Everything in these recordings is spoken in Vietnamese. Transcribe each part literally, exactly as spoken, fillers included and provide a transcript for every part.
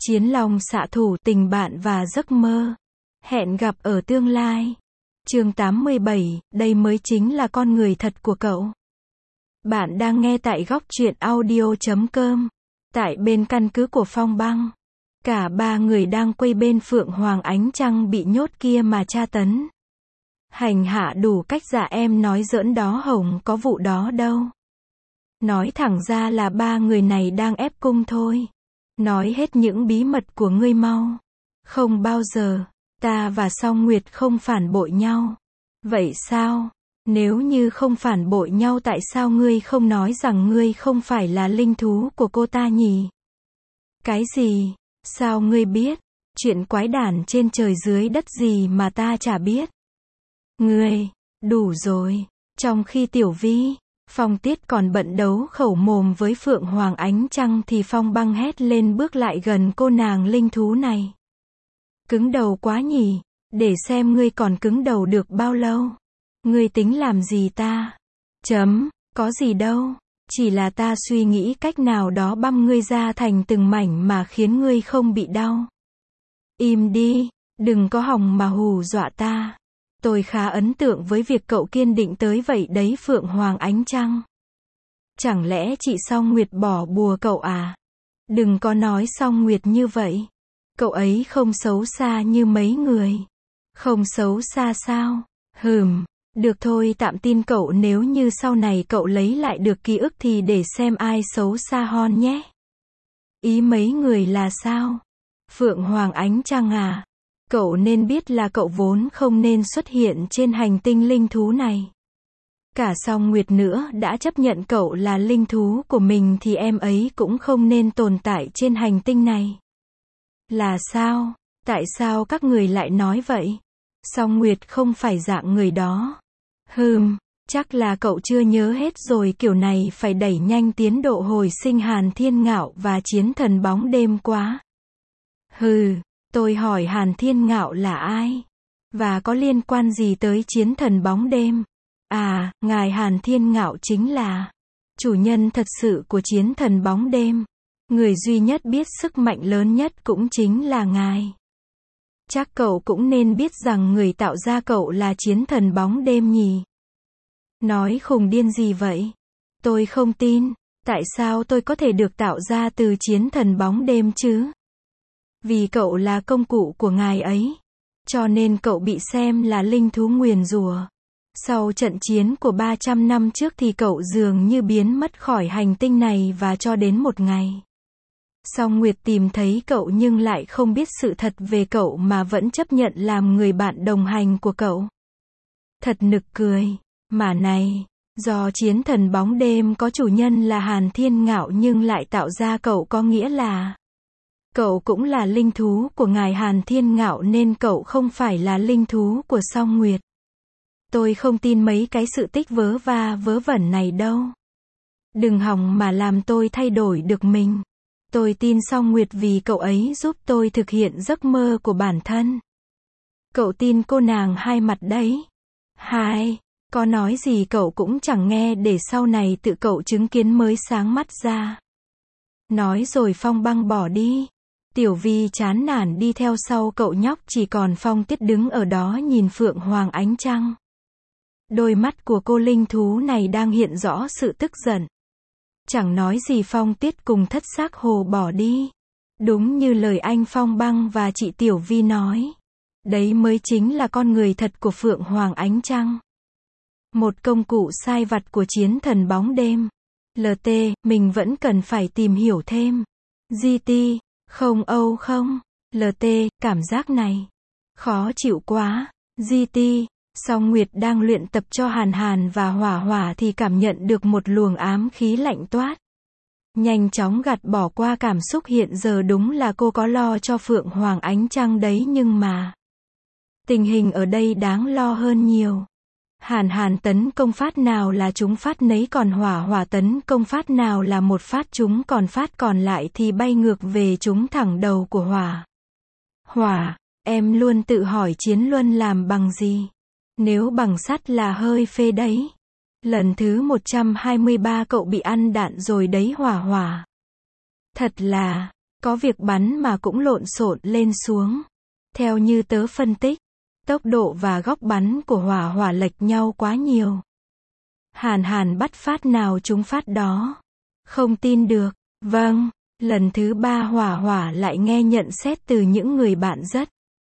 Chiến long xạ thủ, tình bạn và giấc mơ. Hẹn gặp ở tương lai. Chương tám mươi bảy, đây mới chính là con người thật của cậu. Bạn đang nghe tại góc truyện audio chấm com. Tại bên căn cứ của Phong Băng, cả ba người đang quay bên Phượng Hoàng Ánh Trăng bị nhốt kia mà tra tấn. Hành hạ đủ cách. Dạ em nói giỡn đó Hồng, có vụ đó đâu. Nói thẳng ra là ba người này đang ép cung thôi. Nói hết những bí mật của ngươi mau. Không bao giờ, ta và Song Nguyệt không phản bội nhau. Vậy sao? Nếu như không phản bội nhau tại sao ngươi không nói rằng ngươi không phải là linh thú của cô ta nhỉ? Cái gì? Sao ngươi biết? Chuyện quái đản trên trời dưới đất gì mà ta chả biết. Ngươi, đủ rồi. Trong khi Tiểu Vi, Phong Tiết còn bận đấu khẩu mồm với Phượng Hoàng Ánh Trăng thì Phong Băng hét lên bước lại gần cô nàng linh thú này. Cứng đầu quá nhỉ, để xem ngươi còn cứng đầu được bao lâu. Ngươi tính làm gì ta? Chấm, có gì đâu, chỉ là ta suy nghĩ cách nào đó băm ngươi ra thành từng mảnh mà khiến ngươi không bị đau. Im đi, đừng có hòng mà hù dọa ta. Tôi khá ấn tượng với việc cậu kiên định tới vậy đấy Phượng Hoàng Ánh Trăng. Chẳng lẽ chị Song Nguyệt bỏ bùa cậu à? Đừng có nói Song Nguyệt như vậy. Cậu ấy không xấu xa như mấy người. Không xấu xa sao? Hừm, được thôi tạm tin cậu, nếu như sau này cậu lấy lại được ký ức thì để xem ai xấu xa hơn nhé. Ý mấy người là sao? Phượng Hoàng Ánh Trăng à? Cậu nên biết là cậu vốn không nên xuất hiện trên hành tinh linh thú này. Cả Song Nguyệt nữa đã chấp nhận cậu là linh thú của mình thì em ấy cũng không nên tồn tại trên hành tinh này. Là sao? Tại sao các người lại nói vậy? Song Nguyệt không phải dạng người đó. Hừm, chắc là cậu chưa nhớ hết rồi, kiểu này phải đẩy nhanh tiến độ hồi sinh Hàn Thiên Ngạo và chiến thần bóng đêm quá. Hừ. Tôi hỏi Hàn Thiên Ngạo là ai? Và có liên quan gì tới chiến thần bóng đêm? À, ngài Hàn Thiên Ngạo chính là chủ nhân thật sự của chiến thần bóng đêm. Người duy nhất biết sức mạnh lớn nhất cũng chính là ngài. Chắc cậu cũng nên biết rằng người tạo ra cậu là chiến thần bóng đêm nhỉ? Nói khùng điên gì vậy? Tôi không tin. Tại sao tôi có thể được tạo ra từ chiến thần bóng đêm chứ? Vì cậu là công cụ của ngài ấy. Cho nên cậu bị xem là linh thú nguyền rủa. Sau trận chiến của ba trăm năm trước thì cậu dường như biến mất khỏi hành tinh này và cho đến một ngày. Song Nguyệt tìm thấy cậu nhưng lại không biết sự thật về cậu mà vẫn chấp nhận làm người bạn đồng hành của cậu. Thật nực cười. Mà này, do chiến thần bóng đêm có chủ nhân là Hàn Thiên Ngạo nhưng lại tạo ra cậu có nghĩa là cậu cũng là linh thú của ngài Hàn Thiên Ngạo nên cậu không phải là linh thú của Song Nguyệt. Tôi không tin mấy cái sự tích vớ va vớ vẩn này đâu. Đừng hòng mà làm tôi thay đổi được mình. Tôi tin Song Nguyệt vì cậu ấy giúp tôi thực hiện giấc mơ của bản thân. Cậu tin cô nàng hai mặt đấy. Hai, có nói gì cậu cũng chẳng nghe, để sau này tự cậu chứng kiến mới sáng mắt ra. Nói rồi Phong Băng bỏ đi. Tiểu Vi chán nản đi theo sau cậu nhóc, chỉ còn Phong Tiết đứng ở đó nhìn Phượng Hoàng Ánh Trăng. Đôi mắt của cô linh thú này đang hiện rõ sự tức giận. Chẳng nói gì Phong Tiết cùng thất xác hồ bỏ đi. Đúng như lời anh Phong Băng và chị Tiểu Vi nói. Đấy mới chính là con người thật của Phượng Hoàng Ánh Trăng. Một công cụ sai vặt của chiến thần bóng đêm. lờ tê, mình vẫn cần phải tìm hiểu thêm. giê tê, không Âu không. lờ tê, cảm giác này khó chịu quá. giê tê, Song Nguyệt đang luyện tập cho Hàn Hàn và Hỏa Hỏa thì cảm nhận được một luồng ám khí lạnh toát. Nhanh chóng gạt bỏ qua cảm xúc hiện giờ, đúng là cô có lo cho Phượng Hoàng Ánh Trăng đấy nhưng mà tình hình ở đây đáng lo hơn nhiều. Hàn Hàn tấn công phát nào là trúng phát nấy, còn Hỏa Hỏa tấn công phát nào là một phát trúng, còn phát còn lại thì bay ngược về trúng thẳng đầu của Hỏa. Hỏa, em luôn tự hỏi chiến luân làm bằng gì? Nếu bằng sắt là hơi phê đấy. Lần thứ một trăm hai mươi ba cậu bị ăn đạn rồi đấy Hỏa Hỏa. Thật là, Có việc bắn mà cũng lộn xộn lên xuống. Theo như tớ phân tích, tốc độ và góc bắn của hỏa hỏa lệch nhau quá nhiều. Hàn Hàn bắt phát nào trúng phát đó. Không tin được. Vâng, lần thứ ba hỏa hỏa lại nghe nhận xét từ những người bạn rất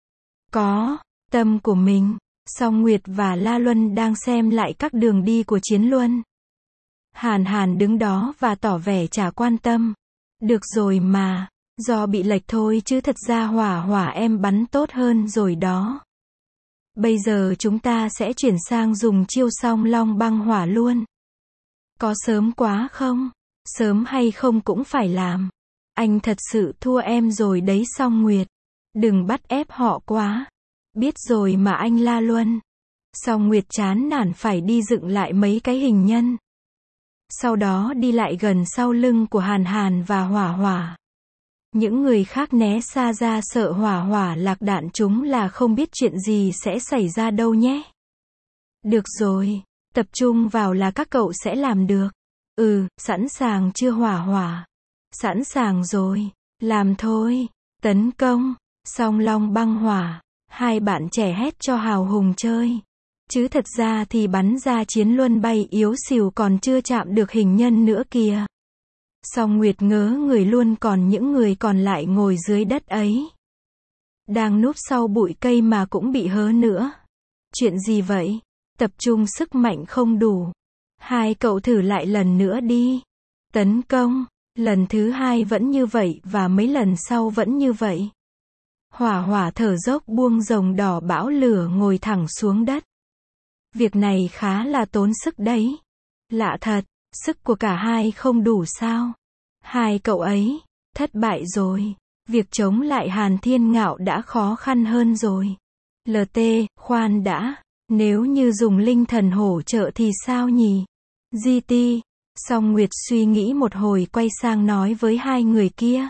có tâm của mình. Song Nguyệt và La Luân đang xem lại các đường đi của Chiến Luân. Hàn Hàn đứng đó và tỏ vẻ chả quan tâm. Được rồi mà, do bị lệch thôi chứ thật ra hỏa hỏa em bắn tốt hơn rồi đó. Bây giờ chúng ta sẽ chuyển sang dùng chiêu song long băng hỏa luôn. Có sớm quá không? Sớm hay không cũng phải làm. Anh thật sự thua em rồi đấy Song Nguyệt. Đừng bắt ép họ quá. Biết rồi mà anh La Luân. Song Nguyệt chán nản phải đi dựng lại mấy cái hình nhân. Sau đó đi lại gần sau lưng của Hàn Hàn và Hỏa Hỏa. Những người khác né xa ra sợ Hỏa Hỏa lạc đạn chúng là không biết chuyện gì sẽ xảy ra đâu nhé. Được rồi, tập trung vào là các cậu sẽ làm được. Ừ, sẵn sàng chưa Hỏa Hỏa? Sẵn sàng rồi, làm thôi. Tấn công, song long băng hỏa. Hai bạn trẻ hét cho hào hùng chơi. Chứ thật ra thì bắn ra Chiến Luân bay yếu xìu còn chưa chạm được hình nhân nữa kìa. Song Nguyệt ngớ người luôn, còn những người còn lại ngồi dưới đất ấy. Đang núp sau bụi cây mà cũng bị hớ nữa. Chuyện gì vậy? Tập trung sức mạnh không đủ. Hai cậu thử lại lần nữa đi. Tấn công. Lần thứ hai vẫn như vậy và mấy lần sau vẫn như vậy. Hỏa Hỏa thở dốc buông rồng đỏ bão lửa ngồi thẳng xuống đất. Việc này khá là tốn sức đấy. Lạ thật, sức của cả hai không đủ sao? Hai cậu ấy, thất bại rồi. Việc chống lại Hàn Thiên Ngạo đã khó khăn hơn rồi. lờ tê, khoan đã. Nếu như dùng linh thần hỗ trợ thì sao nhỉ? giê tê. Song Nguyệt suy nghĩ một hồi quay sang nói với hai người kia.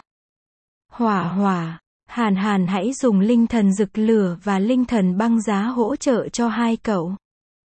Hỏa Hỏa, Hàn Hàn hãy dùng linh thần rực lửa và linh thần băng giá hỗ trợ cho hai cậu.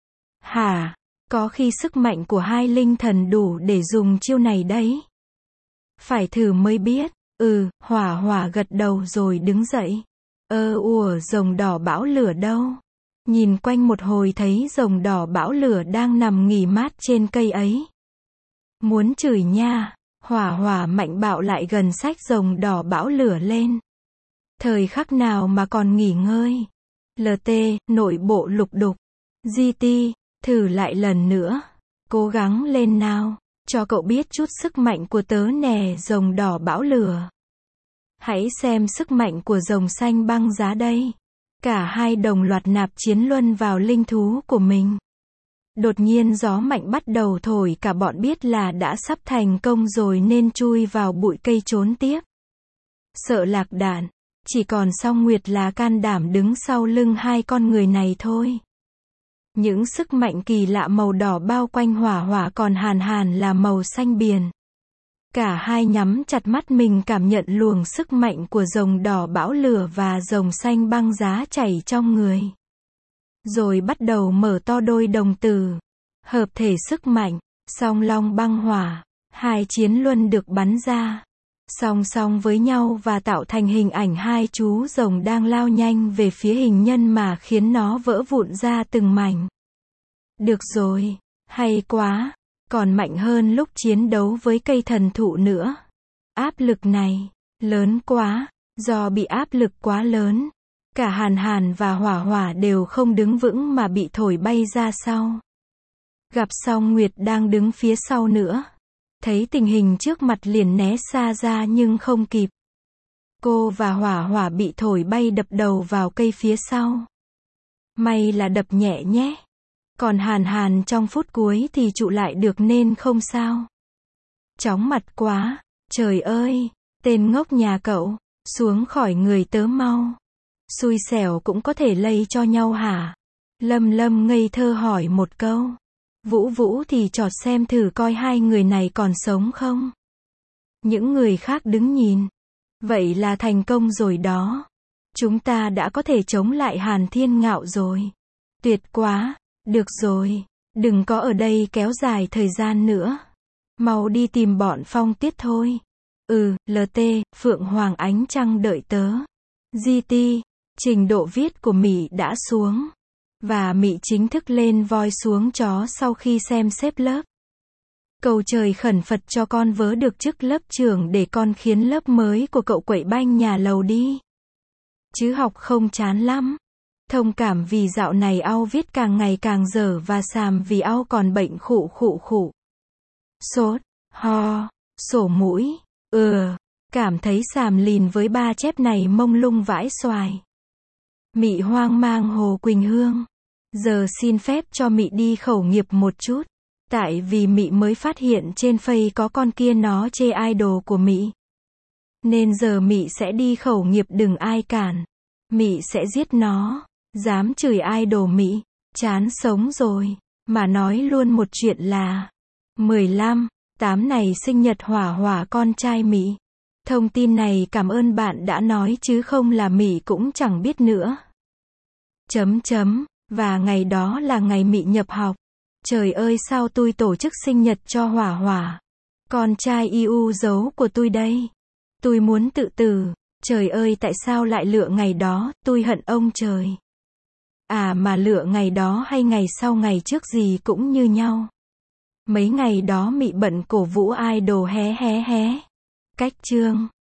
Hả? Có khi sức mạnh của hai linh thần đủ để dùng chiêu này đấy. Phải thử mới biết. Ừ, Hỏa Hỏa gật đầu rồi đứng dậy. Ơ ùa rồng đỏ bão lửa đâu? Nhìn quanh một hồi thấy rồng đỏ bão lửa đang nằm nghỉ mát trên cây ấy. Muốn chửi nha. Hỏa Hỏa mạnh bạo lại gần xách rồng đỏ bão lửa lên. Thời khắc nào mà còn nghỉ ngơi. lờ tê, nội bộ lục đục. giê tê, thử lại lần nữa. Cố gắng lên nào. Cho cậu biết chút sức mạnh của tớ nè rồng đỏ bão lửa. Hãy xem sức mạnh của rồng xanh băng giá đây. Cả hai đồng loạt nạp Chiến Luân vào linh thú của mình. Đột nhiên gió mạnh bắt đầu thổi, cả bọn biết là đã sắp thành công rồi nên chui vào bụi cây trốn tiếp. Sợ lạc đạn, chỉ còn Song Nguyệt là can đảm đứng sau lưng hai con người này thôi. Những sức mạnh kỳ lạ màu đỏ bao quanh Hỏa Hỏa, còn Hàn Hàn là màu xanh biền. Cả hai nhắm chặt mắt mình cảm nhận luồng sức mạnh của rồng đỏ bão lửa và rồng xanh băng giá chảy trong người. Rồi bắt đầu mở to đôi đồng tử. Hợp thể sức mạnh, song long băng hỏa. Hai Chiến Luân được bắn ra song song với nhau và tạo thành hình ảnh hai chú rồng đang lao nhanh về phía hình nhân mà khiến nó vỡ vụn ra từng mảnh. Được rồi, hay quá, còn mạnh hơn lúc chiến đấu với cây thần thụ nữa. Áp lực này, lớn quá, do bị áp lực quá lớn. Cả Hàn Hàn và Hỏa Hỏa đều không đứng vững mà bị thổi bay ra sau. Gặp Song Nguyệt đang đứng phía sau nữa. Thấy tình hình trước mặt liền né xa ra nhưng không kịp. Cô và Hỏa Hỏa bị thổi bay đập đầu vào cây phía sau. May là đập nhẹ nhé. Còn Hàn Hàn trong phút cuối thì trụ lại được nên không sao. Chóng mặt quá, trời ơi, tên ngốc nhà cậu, xuống khỏi người tớ mau. Xui xẻo cũng có thể lây cho nhau hả? Lâm Lâm ngây thơ hỏi một câu. Vũ Vũ thì chọt xem thử coi hai người này còn sống không. Những người khác đứng nhìn. Vậy là thành công rồi đó. Chúng ta đã có thể chống lại Hàn Thiên Ngạo rồi. Tuyệt quá. Được rồi, đừng có ở đây kéo dài thời gian nữa. Mau đi tìm bọn Phong Tiết thôi. Ừ, lờ tê, Phượng Hoàng ánh trăng đợi tớ. giê tê, trình độ viết của Mị đã xuống. Và Mị chính thức lên voi xuống chó sau khi xem xếp lớp. Cầu trời khẩn Phật cho con vớ được chức lớp trưởng để con khiến lớp mới của cậu quậy banh nhà lầu đi. Chứ học không chán lắm. Thông cảm vì dạo này Au viết càng ngày càng dở và Sàm vì Au còn bệnh khụ khụ khụ. Sốt, ho, sổ mũi, ừ, cảm thấy Sàm lìn với ba chép này mông lung vãi xoài. Mị hoang mang Hồ Quỳnh Hương. Giờ xin phép cho Mị đi khẩu nghiệp một chút. Tại vì Mị mới phát hiện trên Face có con kia nó chê idol của Mị. Nên giờ Mị sẽ đi khẩu nghiệp đừng ai cản. Mị sẽ giết nó. Dám chửi idol Mị. Chán sống rồi. Mà nói luôn một chuyện là mười lăm, tám này sinh nhật Hỏa Hỏa con trai Mị. Thông tin này cảm ơn bạn đã nói chứ không là Mị cũng chẳng biết nữa. Chấm chấm. Và ngày đó là ngày Mị nhập học. Trời ơi sao tôi tổ chức sinh nhật cho Hỏa Hỏa. Con trai yêu dấu của tôi đây. Tôi muốn tự tử. Trời ơi tại sao lại lựa ngày đó, tôi hận ông trời. À mà lựa ngày đó hay ngày sau ngày trước gì cũng như nhau. Mấy ngày đó Mị bận cổ vũ idol hé hé hé. Cách chương.